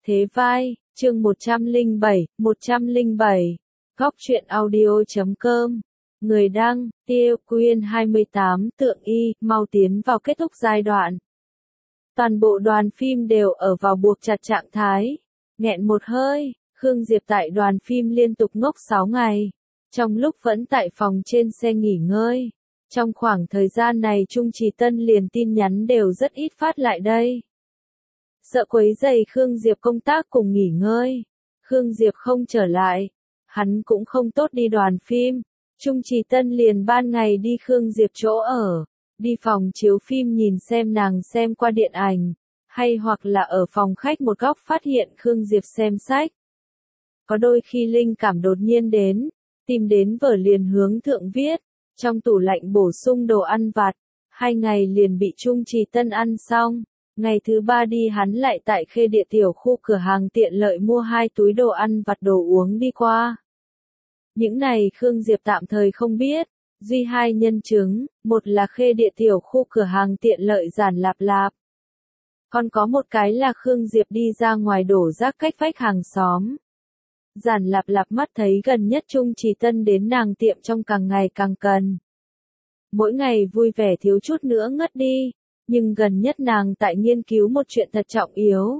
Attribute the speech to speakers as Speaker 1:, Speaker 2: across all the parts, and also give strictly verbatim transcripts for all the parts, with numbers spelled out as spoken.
Speaker 1: Thế vai, chương một trăm lẻ bảy, một trăm lẻ bảy. Góc truyện audio chấm com. Người đăng, Tiêu Quyên hai mươi tám, Tượng Y, mau tiến vào kết thúc giai đoạn. Toàn bộ đoàn phim đều ở vào buộc chặt trạng thái. Nghẹn một hơi, Khương Diệp tại đoàn phim liên tục ngốc sáu ngày. Trong lúc vẫn tại phòng trên xe nghỉ ngơi. Trong khoảng thời gian này Trung Trì Tân liền tin nhắn đều rất ít phát lại đây. Sợ quấy rầy Khương Diệp công tác cùng nghỉ ngơi. Khương Diệp không trở lại. Hắn cũng không tốt đi đoàn phim. Trung Trì Tân liền ban ngày đi Khương Diệp chỗ ở. Đi phòng chiếu phim nhìn xem nàng xem qua điện ảnh. Hay hoặc là ở phòng khách một góc phát hiện Khương Diệp xem sách. Có đôi khi linh cảm đột nhiên đến. Tìm đến vở liền hướng thượng viết. Trong tủ lạnh bổ sung đồ ăn vặt. Hai ngày liền bị Trung Trì Tân ăn xong. Ngày thứ ba đi hắn lại tại Khê Địa tiểu khu cửa hàng tiện lợi mua hai túi đồ ăn vặt đồ uống đi qua. Những này Khương Diệp tạm thời không biết. Duy hai nhân chứng, một là Khê Địa tiểu khu cửa hàng tiện lợi Giản Lạp Lạp. Còn có một cái là Khương Diệp đi ra ngoài đổ rác cách vách hàng xóm. Giản Lạp Lạp mắt thấy gần nhất Trung Trì Tân đến nàng tiệm trong càng ngày càng cần. Mỗi ngày vui vẻ thiếu chút nữa ngất đi. Nhưng gần nhất nàng tại nghiên cứu một chuyện thật trọng yếu.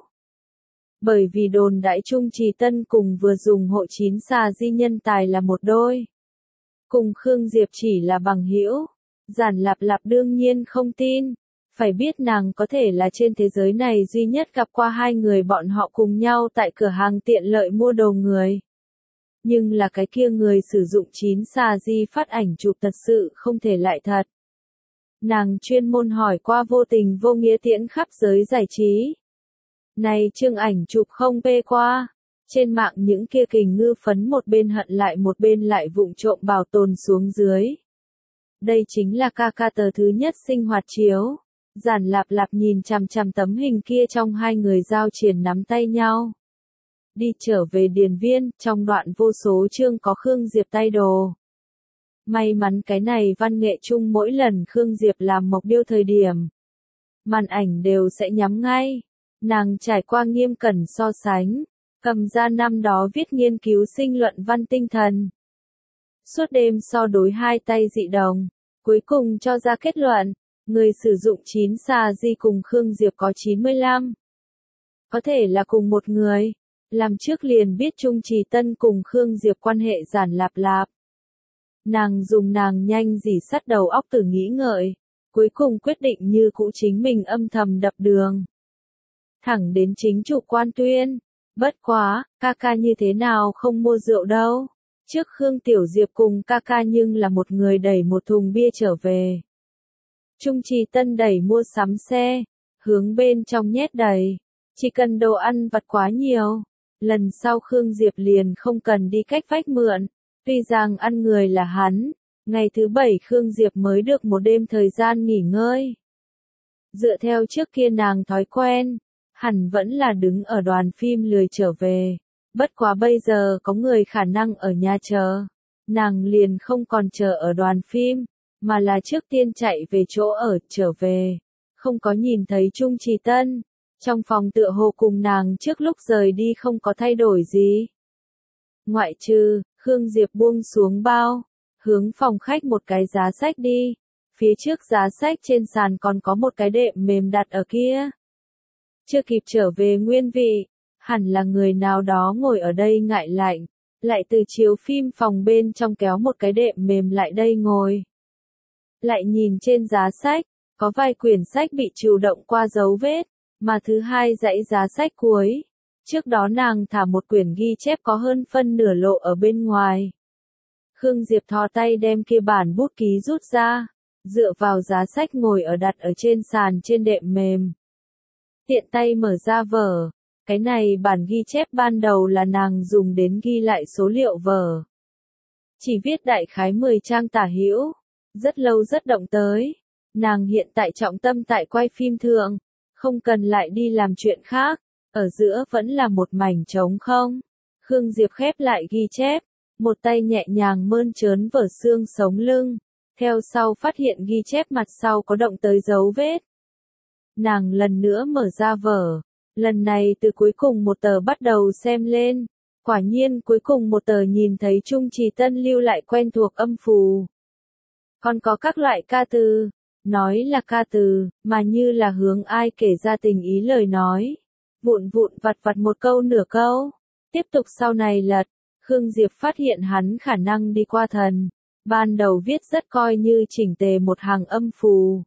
Speaker 1: Bởi vì đồn đãi Trung Trì Tân cùng vừa dùng hộ chín xà di nhân tài là một đôi. Cùng Khương Diệp chỉ là bằng hữu. Giản Lạp Lạp đương nhiên không tin. Phải biết nàng có thể là trên thế giới này duy nhất gặp qua hai người bọn họ cùng nhau tại cửa hàng tiện lợi mua đồ người. Nhưng là cái kia người sử dụng chín xà di phát ảnh chụp thật sự không thể lại thật. Nàng chuyên môn hỏi qua vô tình vô nghĩa tiễn khắp giới giải trí. Này chương ảnh chụp không phê qua. Trên mạng những kia kình ngư phấn một bên hận lại một bên lại vụng trộm bảo tồn xuống dưới. Đây chính là ca ca tờ thứ nhất sinh hoạt chiếu. Giản Lạp Lạp nhìn chằm chằm tấm hình kia trong hai người giao triển nắm tay nhau. Đi trở về điền viên, trong đoạn vô số chương có Khương Diệp tay đồ. May mắn cái này văn nghệ chung mỗi lần Khương Diệp làm mộc điêu thời điểm. Màn ảnh đều sẽ nhắm ngay. Nàng trải qua nghiêm cẩn so sánh. Cầm ra năm đó viết nghiên cứu sinh luận văn tinh thần. Suốt đêm so đối hai tay dị đồng. Cuối cùng cho ra kết luận. Người sử dụng chín xà di cùng Khương Diệp có chín mươi lăm. Có thể là cùng một người. Làm trước liền biết Trung Trì Tân cùng Khương Diệp quan hệ Giản Lạp Lạp. Nàng dùng nàng nhanh dỉ sắt đầu óc tử nghĩ ngợi. Cuối cùng quyết định như cũ chính mình âm thầm đập đường. Thẳng đến chính chủ quan tuyên. Bất quá, ca ca như thế nào không mua rượu đâu. Trước Khương Tiểu Diệp cùng ca ca nhưng là một người đẩy một thùng bia trở về. Trung Trì Tân đẩy mua sắm xe. Hướng bên trong nhét đầy. Chỉ cần đồ ăn vặt quá nhiều. Lần sau Khương Diệp liền không cần đi cách vách mượn. Tuy rằng ăn người là hắn, ngày thứ bảy Khương Diệp mới được một đêm thời gian nghỉ ngơi. Dựa theo trước kia nàng thói quen, hẳn vẫn là đứng ở đoàn phim lười trở về. Bất quá bây giờ có người khả năng ở nhà chờ. Nàng liền không còn chờ ở đoàn phim, mà là trước tiên chạy về chỗ ở trở về. Không có nhìn thấy Trung Trì Tân. Trong phòng tựa hồ cùng nàng trước lúc rời đi không có thay đổi gì. Ngoại trừ, Khương Diệp buông xuống bao, hướng phòng khách một cái giá sách đi. Phía trước giá sách trên sàn còn có một cái đệm mềm đặt ở kia. Chưa kịp trở về nguyên vị, hẳn là người nào đó ngồi ở đây ngại lạnh, lại từ chiếu phim phòng bên trong kéo một cái đệm mềm lại đây ngồi. Lại nhìn trên giá sách, có vài quyển sách bị trừu động qua dấu vết, mà thứ hai dãy giá sách cuối. Trước đó nàng thả một quyển ghi chép có hơn phân nửa lộ ở bên ngoài. Khương Diệp thò tay đem kia bản bút ký rút ra, dựa vào giá sách ngồi ở đặt ở trên sàn trên đệm mềm. Tiện tay mở ra vở, cái này bản ghi chép ban đầu là nàng dùng đến ghi lại số liệu vở. Chỉ viết đại khái mười trang tả hữu, rất lâu rất động tới. Nàng hiện tại trọng tâm tại quay phim thượng, không cần lại đi làm chuyện khác. Ở giữa vẫn là một mảnh trống không. Khương Diệp khép lại ghi chép, một tay nhẹ nhàng mơn trớn vở xương sống lưng. Theo sau phát hiện ghi chép mặt sau có động tới dấu vết. Nàng lần nữa mở ra vở, Lần này từ cuối cùng một tờ bắt đầu xem lên. Quả nhiên cuối cùng một tờ nhìn thấy Trung Trì Tân lưu lại quen thuộc âm phù. Còn có các loại ca từ. Nói là ca từ, mà như là hướng ai kể ra tình ý lời nói. Vụn vụn vặt vặt một câu nửa câu. Tiếp tục sau này lật, Khương Diệp phát hiện hắn khả năng đi qua thần. Ban đầu viết rất coi như chỉnh tề một hàng âm phù.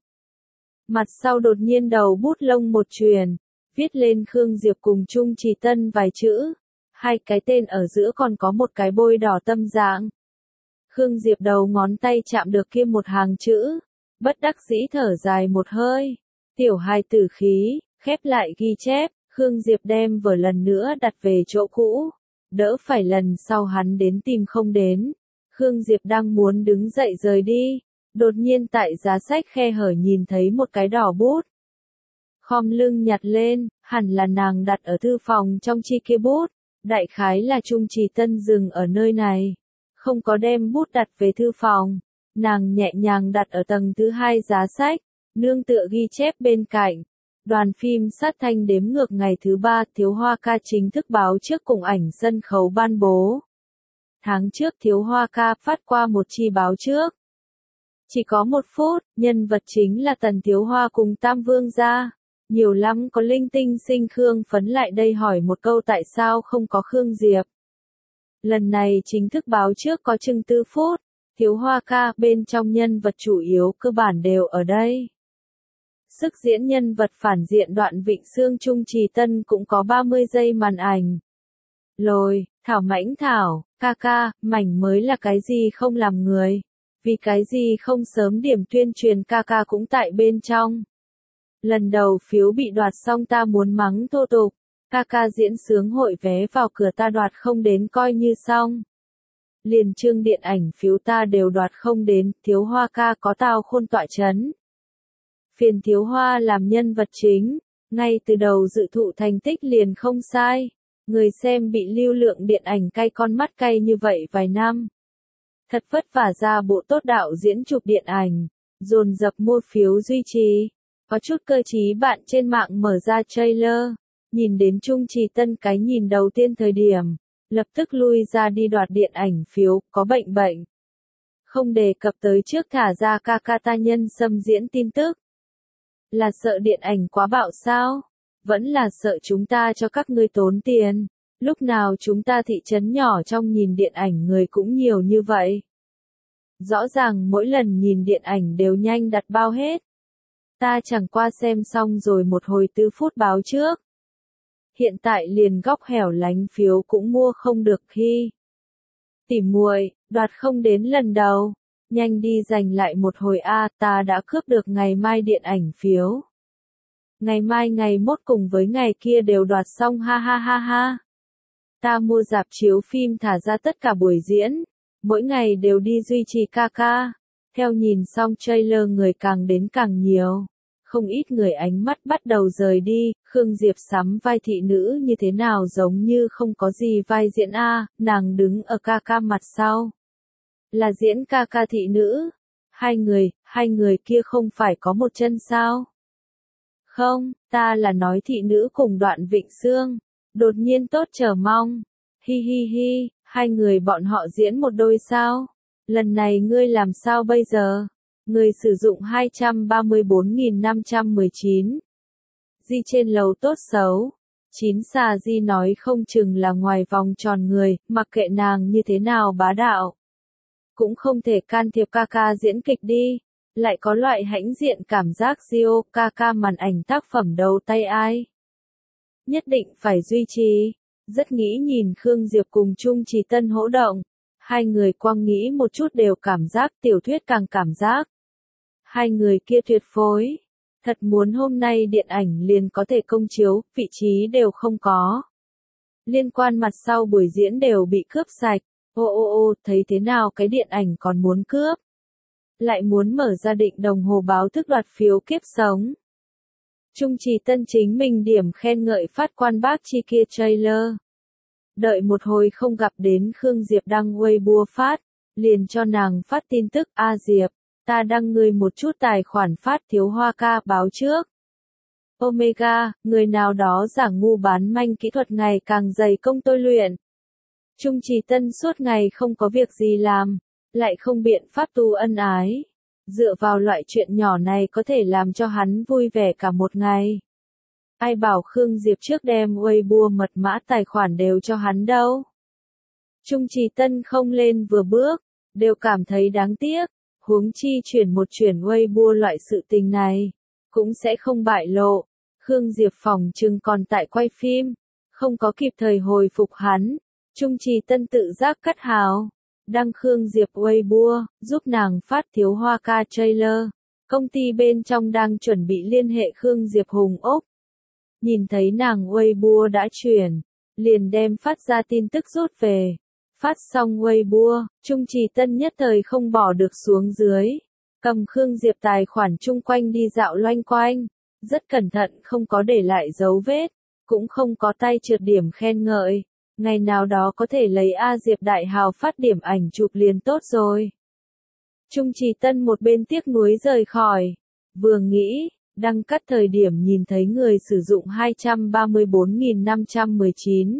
Speaker 1: Mặt sau đột nhiên đầu bút lông một chuyền, viết lên Khương Diệp cùng Trung Trì Tân vài chữ. Hai cái tên ở giữa còn có một cái bôi đỏ tâm dạng. Khương Diệp đầu ngón tay chạm được kia một hàng chữ. Bất đắc dĩ thở dài một hơi. Tiểu hài tử khí, khép lại ghi chép. Khương Diệp đem vở lần nữa đặt về chỗ cũ. Đỡ phải lần sau hắn đến tìm không đến. Khương Diệp đang muốn đứng dậy rời đi. Đột nhiên tại giá sách khe hở nhìn thấy một cái đỏ bút. Khom lưng nhặt lên, hẳn là nàng đặt ở thư phòng trong chi kia bút. Đại khái là Trung Trì Tân dừng ở nơi này. Không có đem bút đặt về thư phòng. Nàng nhẹ nhàng đặt ở tầng thứ hai giá sách. Nương tựa ghi chép bên cạnh. Đoàn phim sát thanh đếm ngược ngày thứ ba Thiếu Hoa Ca chính thức báo trước cùng ảnh sân khấu ban bố. Tháng trước Thiếu Hoa Ca phát qua một chi báo trước. Chỉ có một phút, nhân vật chính là Tần Thiếu Hoa cùng Tam Vương gia. Nhiều lắm có linh tinh sinh Khương Phấn lại đây hỏi một câu tại sao không có Khương Diệp. Lần này chính thức báo trước có chừng tư phút. Thiếu Hoa Ca bên trong nhân vật chủ yếu cơ bản đều ở đây. Sức diễn nhân vật phản diện Đoạn Vịnh Sương Trung Trì Tân cũng có ba mươi giây màn ảnh. Lồi, Thảo Mãnh Thảo, ca ca, mảnh mới là cái gì không làm người. Vì cái gì không sớm điểm tuyên truyền ca ca cũng tại bên trong. Lần đầu phiếu bị đoạt xong ta muốn mắng thô tục. Ca ca diễn sướng hội vé vào cửa ta đoạt không đến coi như xong. Liền chương điện ảnh phiếu ta đều đoạt không đến, Thiếu Hoa Ca có tao khôn tọa chấn. Phiền Thiếu Hoa làm nhân vật chính, ngay từ đầu dự thụ thành tích liền không sai. Người xem bị lưu lượng điện ảnh cay con mắt cay như vậy vài năm. Thật vất vả ra bộ tốt đạo diễn chụp điện ảnh, dồn dập mua phiếu duy trì. Có chút cơ trí bạn trên mạng mở ra trailer, nhìn đến Trung Trì Tân cái nhìn đầu tiên thời điểm, lập tức lui ra đi đoạt điện ảnh phiếu, có bệnh bệnh. Không đề cập tới trước thả ra ca ca ta nhân xâm diễn tin tức. Là sợ điện ảnh quá bạo sao? Vẫn là sợ chúng ta cho các ngươi tốn tiền. Lúc nào chúng ta thị trấn nhỏ trong nhìn điện ảnh người cũng nhiều như vậy. Rõ ràng mỗi lần nhìn điện ảnh đều nhanh đặt bao hết. Ta chẳng qua xem xong rồi một hồi tư phút báo trước. Hiện tại liền góc hẻo lánh phiếu cũng mua không được khi. Tỉ muội, đoạt không đến lần đầu. Nhanh đi giành lại một hồi a, ta đã cướp được ngày mai điện ảnh phiếu. Ngày mai ngày mốt cùng với ngày kia đều đoạt xong ha ha ha ha. Ta mua rạp chiếu phim thả ra tất cả buổi diễn. Mỗi ngày đều đi duy trì ca ca. Theo nhìn xong trailer người càng đến càng nhiều. Không ít người ánh mắt bắt đầu rời đi, Khương Diệp sắm vai thị nữ như thế nào giống như không có gì vai diễn a, nàng đứng ở ca ca mặt sau. Là diễn ca ca thị nữ. Hai người, hai người kia không phải có một chân sao? Không, ta là nói thị nữ cùng Đoạn Vịnh Sương. Đột nhiên tốt chờ mong. Hi hi hi, hai người bọn họ diễn một đôi sao? Lần này ngươi làm sao bây giờ? Người sử dụng hai trăm ba mươi bốn nghìn năm trăm mười chín. Di trên lầu tốt xấu. Chín xà Di nói không chừng là ngoài vòng tròn người, mặc kệ nàng như thế nào bá đạo. Cũng không thể can thiệp ca ca diễn kịch đi. Lại có loại hãnh diện cảm giác Dio ca ca màn ảnh tác phẩm đầu tay ai. Nhất định phải duy trì. Rất nghĩ nhìn Khương Diệp cùng Trung Trì Tân hỗ động. Hai người quang nghĩ một chút đều cảm giác tiểu thuyết càng cảm giác. Hai người kia tuyệt phối. Thật muốn hôm nay điện ảnh liền có thể công chiếu, vị trí đều không có. Liên quan mặt sau buổi diễn đều bị cướp sạch. Ô ô ô, thấy thế nào cái điện ảnh còn muốn cướp. Lại muốn mở ra định đồng hồ báo thức đoạt phiếu kiếp sống. Trung Trì Tân chính mình điểm khen ngợi phát quan bác chi kia trailer. Đợi một hồi không gặp đến Khương Diệp đăng Weibo phát, liền cho nàng phát tin tức A Diệp, ta đăng ngươi một chút tài khoản phát Thiếu Hoa Ca báo trước. Omega, người nào đó giả ngu bán manh kỹ thuật ngày càng dày công tôi luyện. Trung Trì Tân suốt ngày không có việc gì làm, lại không biện pháp tu ân ái. Dựa vào loại chuyện nhỏ này có thể làm cho hắn vui vẻ cả một ngày. Ai bảo Khương Diệp trước đem Weibo mật mã tài khoản đều cho hắn đâu. Trung Trì Tân không lên vừa bước, đều cảm thấy đáng tiếc, huống chi chuyển một chuyển Weibo loại sự tình này, cũng sẽ không bại lộ. Khương Diệp phòng trừng còn tại quay phim, không có kịp thời hồi phục hắn. Trung Trì Tân tự giác cắt hào, đăng Khương Diệp Weibo, giúp nàng phát thiếu hoa ca trailer. Công ty bên trong đang chuẩn bị liên hệ Khương Diệp Hùng Úc. Nhìn thấy nàng Weibo đã chuyển, liền đem phát ra tin tức rút về. Phát xong Weibo, Trung Trì Tân nhất thời không bỏ được xuống dưới. Cầm Khương Diệp tài khoản chung quanh đi dạo loanh quanh. Rất cẩn thận không có để lại dấu vết, cũng không có tay trượt điểm khen ngợi. Ngày nào đó có thể lấy A Diệp Đại Hào phát điểm ảnh chụp liền tốt rồi. Trung Trì Tân một bên tiếc nuối rời khỏi. Vừa nghĩ, đăng cắt thời điểm nhìn thấy người sử dụng hai trăm ba mươi bốn nghìn năm trăm mười chín.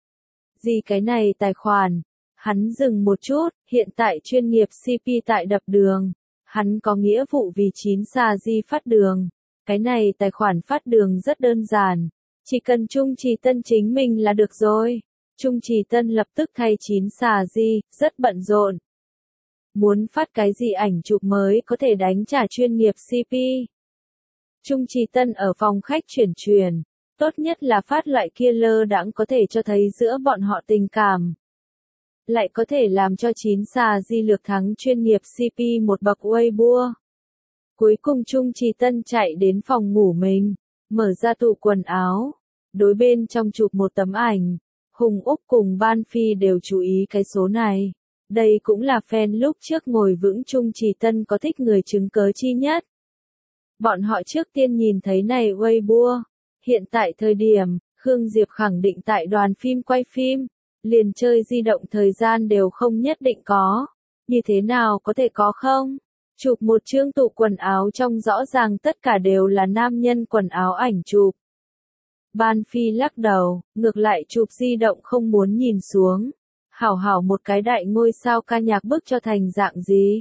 Speaker 1: Gì cái này tài khoản? Hắn dừng một chút, hiện tại chuyên nghiệp xê pê tại đập đường. Hắn có nghĩa vụ vì chín xà di phát đường. Cái này tài khoản phát đường rất đơn giản. Chỉ cần Trung Trì Tân chính mình là được rồi. Trung Trì Tân lập tức thay chín xà di, rất bận rộn. Muốn phát cái gì ảnh chụp mới có thể đánh trả chuyên nghiệp xê pê. Trung Trì Tân ở phòng khách chuyển truyền. Tốt nhất là phát loại kia lơ đãng có thể cho thấy giữa bọn họ tình cảm. Lại có thể làm cho chín xà di lược thắng chuyên nghiệp xê pê một bậc Weibo. Cuối cùng Trung Trì Tân chạy đến phòng ngủ mình, mở ra tủ quần áo, đối bên trong chụp một tấm ảnh. Hùng Úc cùng Ban Phi đều chú ý cái số này. Đây cũng là fan lúc trước ngồi vững Trung Trì Tân có thích người chứng cớ chi nhất. Bọn họ trước tiên nhìn thấy này Weibo. Hiện tại thời điểm, Khương Diệp khẳng định tại đoàn phim quay phim, liền chơi di động thời gian đều không nhất định có. Như thế nào có thể có không? Chụp một chương tủ quần áo trong rõ ràng tất cả đều là nam nhân quần áo ảnh chụp. Ban Phi lắc đầu, ngược lại chụp di động không muốn nhìn xuống. Hảo hảo một cái đại ngôi sao ca nhạc bức cho thành dạng gì?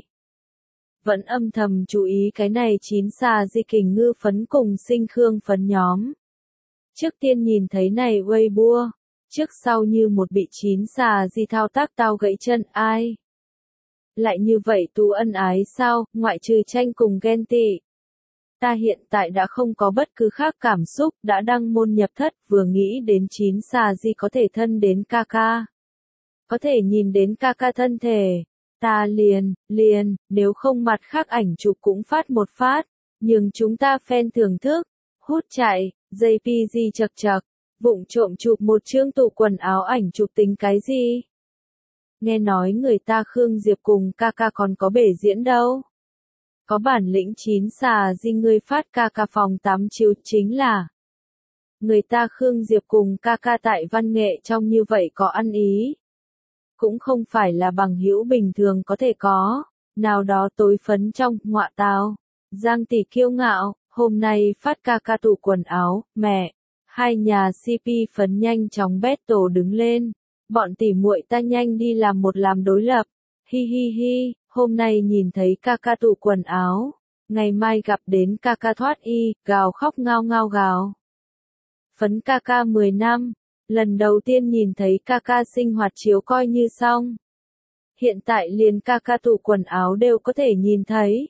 Speaker 1: Vẫn âm thầm chú ý cái này chín xà di kình ngư phấn cùng sinh khương phấn nhóm. Trước tiên nhìn thấy này Weibo, trước sau như một bị chín xà di thao tác tao gãy chân ai. Lại như vậy tu ân ái sao, ngoại trừ tranh cùng ghen tị. Ta hiện tại đã không có bất cứ khác cảm xúc, đã đăng môn nhập thất, vừa nghĩ đến chín xà di có thể thân đến ca ca. Có thể nhìn đến ca ca thân thể. Ta liền, liền, nếu không mặt khác ảnh chụp cũng phát một phát, nhưng chúng ta fan thưởng thức, hút chạy, gi pê giê chật chật, vụng trộm chụp một chương tủ quần áo ảnh chụp tính cái gì? Nghe nói người ta Khương Diệp cùng ca ca còn có bể diễn đâu. Có bản lĩnh chín xà di ngươi phát ca ca phòng tắm chiếu chính là. Người ta Khương Diệp cùng ca ca tại văn nghệ trong như vậy có ăn ý. Cũng không phải là bằng hữu bình thường có thể có, nào đó tối phấn trong, ngọa tao. Giang tỷ kiêu ngạo, hôm nay phát ca ca tủ quần áo, mẹ. Hai nhà xê pê phấn nhanh chóng battle đứng lên. Bọn tỉ muội ta nhanh đi làm một làm đối lập. Hi hi hi, hôm nay nhìn thấy ca ca tủ quần áo. Ngày mai gặp đến ca ca thoát y, gào khóc ngao ngao gào. Phấn ca ca mười năm. Lần đầu tiên nhìn thấy ca ca sinh hoạt chiếu coi như xong. Hiện tại liền ca ca tủ quần áo đều có thể nhìn thấy.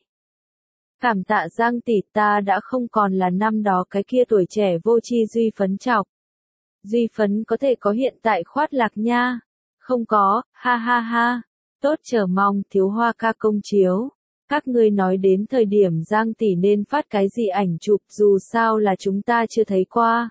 Speaker 1: Cảm tạ Giang tỷ, ta đã không còn là năm đó cái kia tuổi trẻ vô tri Duy Phấn chọc. Duy Phấn có thể có hiện tại khoát lạc nha. Không có, ha ha ha. Tốt chờ mong thiếu hoa ca công chiếu. Các ngươi nói đến thời điểm Giang tỷ nên phát cái gì ảnh chụp, dù sao là chúng ta chưa thấy qua.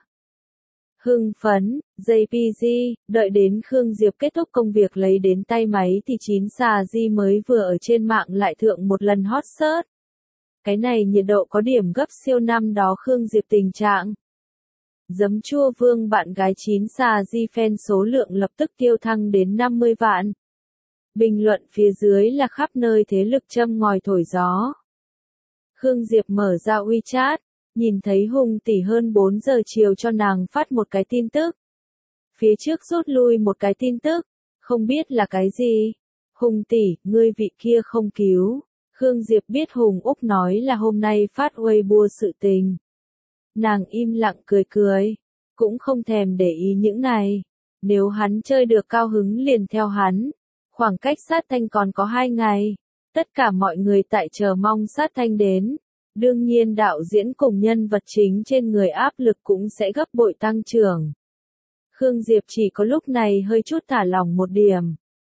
Speaker 1: Hưng phấn, gi pê giê, đợi đến Khương Diệp kết thúc công việc lấy đến tay máy thì chín xà di mới vừa ở trên mạng lại thượng một lần hot search. Cái này nhiệt độ có điểm gấp siêu năm đó Khương Diệp tình trạng. Giấm chua vương bạn gái chín xà di fan số lượng lập tức tiêu thăng đến năm mươi vạn. Bình luận phía dưới là khắp nơi thế lực châm ngòi thổi gió. Khương Diệp mở ra WeChat, nhìn thấy Hùng tỷ hơn bốn giờ chiều cho nàng phát một cái tin tức. Phía trước rút lui một cái tin tức, không biết là cái gì. Hùng tỷ, ngươi vị kia không cứu. Khương Diệp biết Hùng Úc nói là hôm nay phát Weibo sự tình. Nàng im lặng cười cười, cũng không thèm để ý những này. Nếu hắn chơi được cao hứng liền theo hắn. Khoảng cách sát thanh còn có hai ngày. Tất cả mọi người tại chờ mong sát thanh đến. Đương nhiên đạo diễn cùng nhân vật chính trên người áp lực cũng sẽ gấp bội tăng trưởng. Khương Diệp chỉ có lúc này hơi chút thả lỏng một điểm.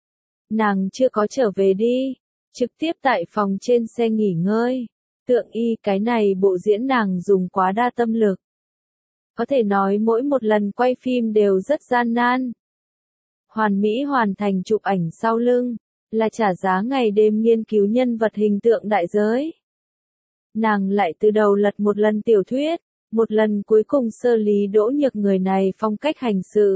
Speaker 1: Nàng chưa có trở về đi, trực tiếp tại phòng trên xe nghỉ ngơi. Tượng y cái này bộ diễn nàng dùng quá đa tâm lực. Có thể nói mỗi một lần quay phim đều rất gian nan. Hoàn mỹ hoàn thành chụp ảnh sau lưng, là trả giá ngày đêm nghiên cứu nhân vật hình tượng đại giới. Nàng lại từ đầu lật một lần tiểu thuyết, một lần cuối cùng sơ lý Đỗ Nhược người này phong cách hành sự.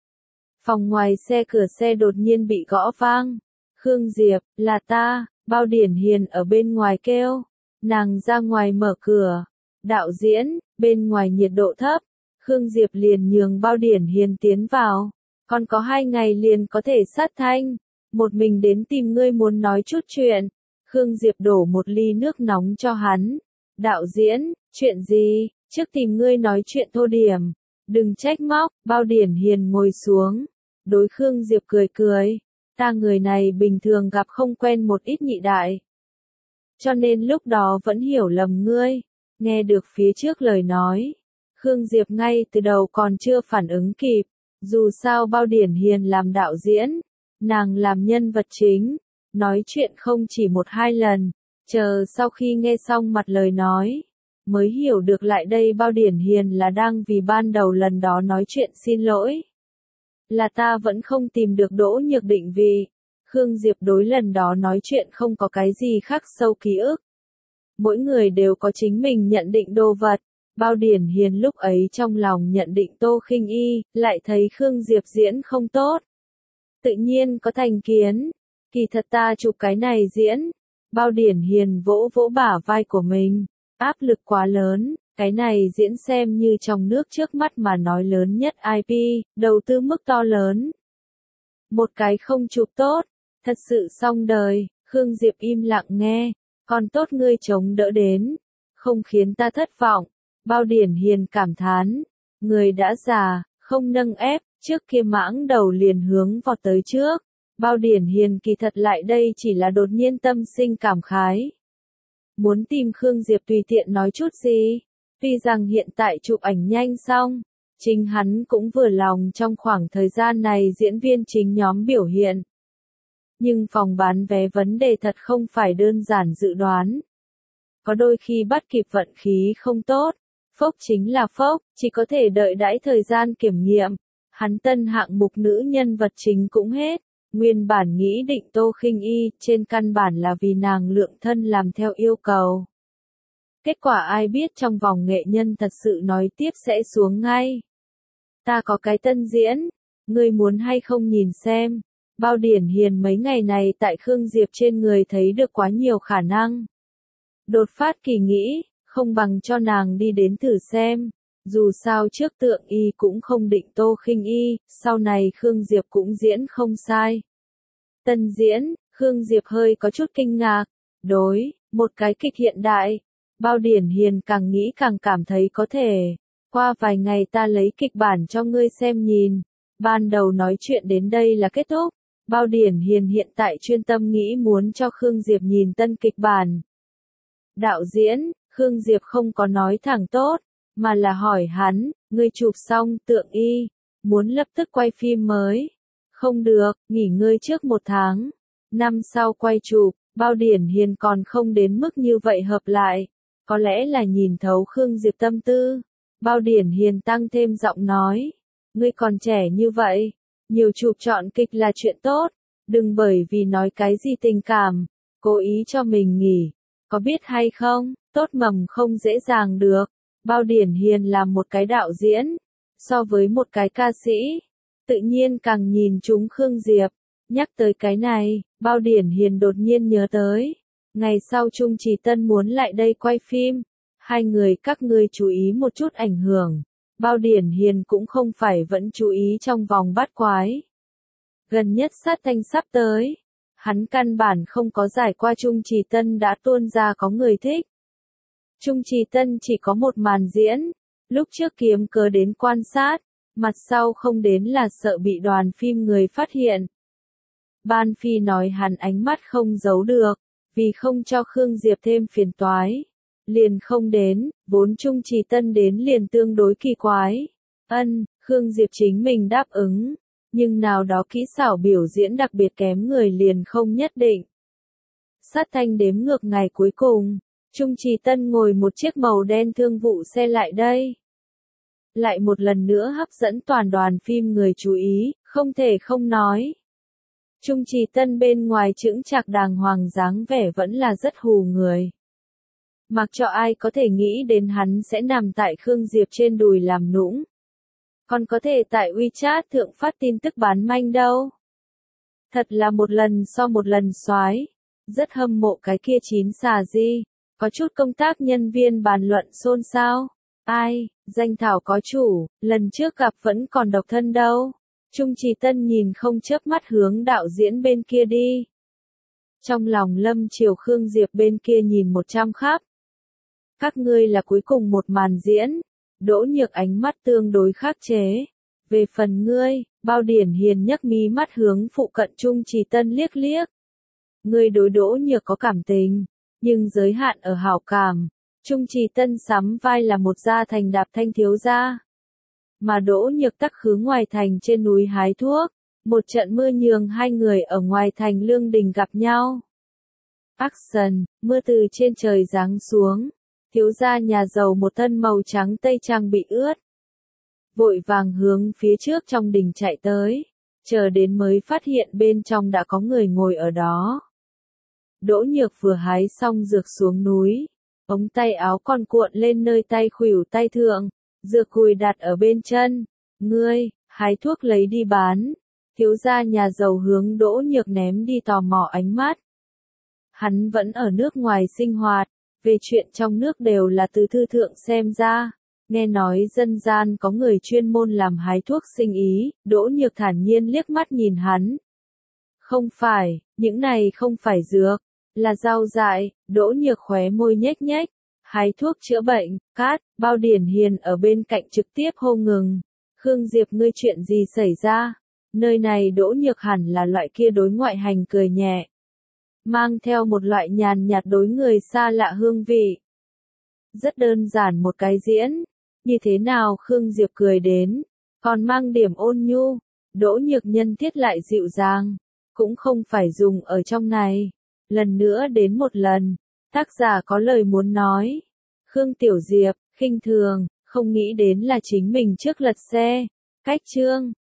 Speaker 1: Phòng ngoài xe cửa xe đột nhiên bị gõ vang. Khương Diệp, là ta, Bao Điển Hiền ở bên ngoài kêu. Nàng ra ngoài mở cửa. Đạo diễn, bên ngoài nhiệt độ thấp. Khương Diệp liền nhường Bao Điển Hiền tiến vào. Còn có hai ngày liền có thể sát thanh. Một mình đến tìm ngươi muốn nói chút chuyện. Khương Diệp đổ một ly nước nóng cho hắn. Đạo diễn, chuyện gì? Trước tìm ngươi nói chuyện thô điểm. Đừng trách móc. Bao Điển Hiền ngồi xuống. Đối Khương Diệp cười cười. Ta người này bình thường gặp không quen một ít nhị đại. Cho nên lúc đó vẫn hiểu lầm ngươi. Nghe được phía trước lời nói. Khương Diệp ngay từ đầu còn chưa phản ứng kịp. Dù sao Bao Điển Hiền làm đạo diễn. Nàng làm nhân vật chính. Nói chuyện không chỉ một hai lần. Chờ sau khi nghe xong mặt lời nói. Mới hiểu được lại đây Bao Điển Hiền là đang vì ban đầu lần đó nói chuyện xin lỗi. Là ta vẫn không tìm được Đỗ Nhược định vị. Khương Diệp đối lần đó nói chuyện không có cái gì khắc sâu ký ức. Mỗi người đều có chính mình nhận định đồ vật. Bao Điển Hiền lúc ấy trong lòng nhận định Tô Khinh Y, lại thấy Khương Diệp diễn không tốt. Tự nhiên có thành kiến. Kỳ thật ta chụp cái này diễn. Bao Điển Hiền vỗ vỗ bả vai của mình. Áp lực quá lớn. Cái này diễn xem như trong nước trước mắt mà nói lớn nhất i pê, đầu tư mức to lớn. Một cái không chụp tốt, thật sự xong đời. Khương Diệp im lặng nghe, còn tốt ngươi chống đỡ đến, không khiến ta thất vọng. Bao Điển Hiền cảm thán, người đã già, không nâng ép, trước kia mãng đầu liền hướng vọt tới trước. Bao Điển Hiền kỳ thật lại đây chỉ là đột nhiên tâm sinh cảm khái. Muốn tìm Khương Diệp tùy tiện nói chút gì. Tuy rằng hiện tại chụp ảnh nhanh xong, chính hắn cũng vừa lòng trong khoảng thời gian này diễn viên chính nhóm biểu hiện. Nhưng phòng bán vé vấn đề thật không phải đơn giản dự đoán. Có đôi khi bắt kịp vận khí không tốt, phốc chính là phốc, chỉ có thể đợi đãi thời gian kiểm nghiệm. Hắn tân hạng mục nữ nhân vật chính cũng hết. Nguyên bản nghĩ định Tô Khinh Y, trên căn bản là vì nàng lượng thân làm theo yêu cầu. Kết quả ai biết trong vòng nghệ nhân thật sự nói tiếp sẽ xuống ngay. Ta có cái tân diễn, ngươi muốn hay không nhìn xem. Bao Điển Hiền mấy ngày này tại Khương Diệp trên người thấy được quá nhiều khả năng. Đột phát kỳ nghĩ, không bằng cho nàng đi đến thử xem. Dù sao trước Tượng Y cũng không định Tô Khinh Y, sau này Khương Diệp cũng diễn không sai. Tân diễn, Khương Diệp hơi có chút kinh ngạc. Đối, một cái kịch hiện đại. Bao Điển Hiền càng nghĩ càng cảm thấy có thể. Qua vài ngày ta lấy kịch bản cho ngươi xem nhìn. Ban đầu nói chuyện đến đây là kết thúc. Bao Điển Hiền hiện tại chuyên tâm nghĩ muốn cho Khương Diệp nhìn tân kịch bản. Đạo diễn, Khương Diệp không có nói thẳng tốt, mà là hỏi hắn, ngươi chụp xong Tượng Y, muốn lập tức quay phim mới. Không được, nghỉ ngơi trước một tháng. Năm sau quay chụp, Bao Điển Hiền còn không đến mức như vậy hợp lại. Có lẽ là nhìn thấu Khương Diệp tâm tư. Bao Điển Hiền tăng thêm giọng nói. Ngươi còn trẻ như vậy. Nhiều chụp chọn kịch là chuyện tốt. Đừng bởi vì nói cái gì tình cảm. Cố ý cho mình nghỉ. Có biết hay không, tốt mầm không dễ dàng được. Bao Điển Hiền là một cái đạo diễn. So với một cái ca sĩ. Tự nhiên càng nhìn chúng Khương Diệp. Nhắc tới cái này, Bao Điển Hiền đột nhiên nhớ tới. Ngày sau Trung Trì Tân muốn lại đây quay phim. Hai người các ngươi chú ý một chút ảnh hưởng. Bao Điển Hiền cũng không phải vẫn chú ý trong vòng bát quái. Gần nhất sát thanh sắp tới. Hắn căn bản không có giải qua Trung Trì Tân đã tuôn ra có người thích. Trung Trì Tân chỉ có một màn diễn. Lúc trước kiếm cớ đến quan sát. Mặt sau không đến là sợ bị đoàn phim người phát hiện. Ban Phi nói hắn ánh mắt không giấu được. Vì không cho Khương Diệp thêm phiền toái. Liền không đến, vốn Trung Trì Tân đến liền tương đối kỳ quái. Ân, Khương Diệp chính mình đáp ứng. Nhưng nào đó kỹ xảo biểu diễn đặc biệt kém người liền không nhất định. Sát thanh đếm ngược ngày cuối cùng. Trung Trì Tân ngồi một chiếc màu đen thương vụ xe lại đây. Lại một lần nữa hấp dẫn toàn đoàn phim người chú ý, không thể không nói. Trung Trì Tân bên ngoài chững chạc đàng hoàng dáng vẻ vẫn là rất hù người. Mặc cho ai có thể nghĩ đến hắn sẽ nằm tại Khương Diệp trên đùi làm nũng. Còn có thể tại WeChat thượng phát tin tức bán manh đâu. Thật là một lần so một lần soái. Rất hâm mộ cái kia chín xà di. Có chút công tác nhân viên bàn luận xôn xao. Ai, danh thảo có chủ, lần trước gặp vẫn còn độc thân đâu. Trung Trì Tân nhìn không chớp mắt hướng đạo diễn bên kia đi. Trong lòng Lâm Triều Khương Diệp bên kia nhìn một trăm khắp. Các ngươi là cuối cùng một màn diễn. Đỗ Nhược ánh mắt tương đối khắc chế. Về phần ngươi, Bao Điển Hiền nhấc mí mắt hướng phụ cận Trung Trì Tân liếc liếc. Ngươi đối Đỗ Nhược có cảm tình, nhưng giới hạn ở hảo cảm. Trung Trì Tân sắm vai là một gia thành đạp thanh thiếu gia. Mà Đỗ Nhược tắc khứ ngoài thành trên núi hái thuốc. Một trận mưa nhường hai người ở ngoài thành Lương Đình gặp nhau. Action, mưa từ trên trời giáng xuống. Thiếu gia nhà giàu một thân màu trắng tây trang bị ướt. Vội vàng hướng phía trước trong đình chạy tới. Chờ đến mới phát hiện bên trong đã có người ngồi ở đó. Đỗ Nhược vừa hái xong dược xuống núi. Ống tay áo còn cuộn lên nơi tay khuỷu tay thượng. Dược cùi đặt ở bên chân. Ngươi, hái thuốc lấy đi bán. Thiếu gia nhà giàu hướng Đỗ Nhược ném đi tò mò ánh mắt. Hắn vẫn ở nước ngoài sinh hoạt. Về chuyện trong nước đều là từ thư thượng xem ra. Nghe nói dân gian có người chuyên môn làm hái thuốc sinh ý. Đỗ Nhược thản nhiên liếc mắt nhìn hắn. Không phải, những này không phải dược. Là rau dại. Đỗ Nhược khóe môi nhếch nhếch. Hái thuốc chữa bệnh, cát. Bao Điển Hiền ở bên cạnh trực tiếp hô ngừng. Khương Diệp ngươi chuyện gì xảy ra? Nơi này Đỗ Nhược hẳn là loại kia đối ngoại hành cười nhẹ. Mang theo một loại nhàn nhạt đối người xa lạ hương vị. Rất đơn giản một cái diễn. Như thế nào Khương Diệp cười đến. Còn mang điểm ôn nhu. Đỗ Nhược nhân thiết lại dịu dàng. Cũng không phải dùng ở trong này. Lần nữa đến một lần. Tác giả có lời muốn nói. Khương Tiểu Diệp, khinh thường, không nghĩ đến là chính mình trước lật xe. Cách chương.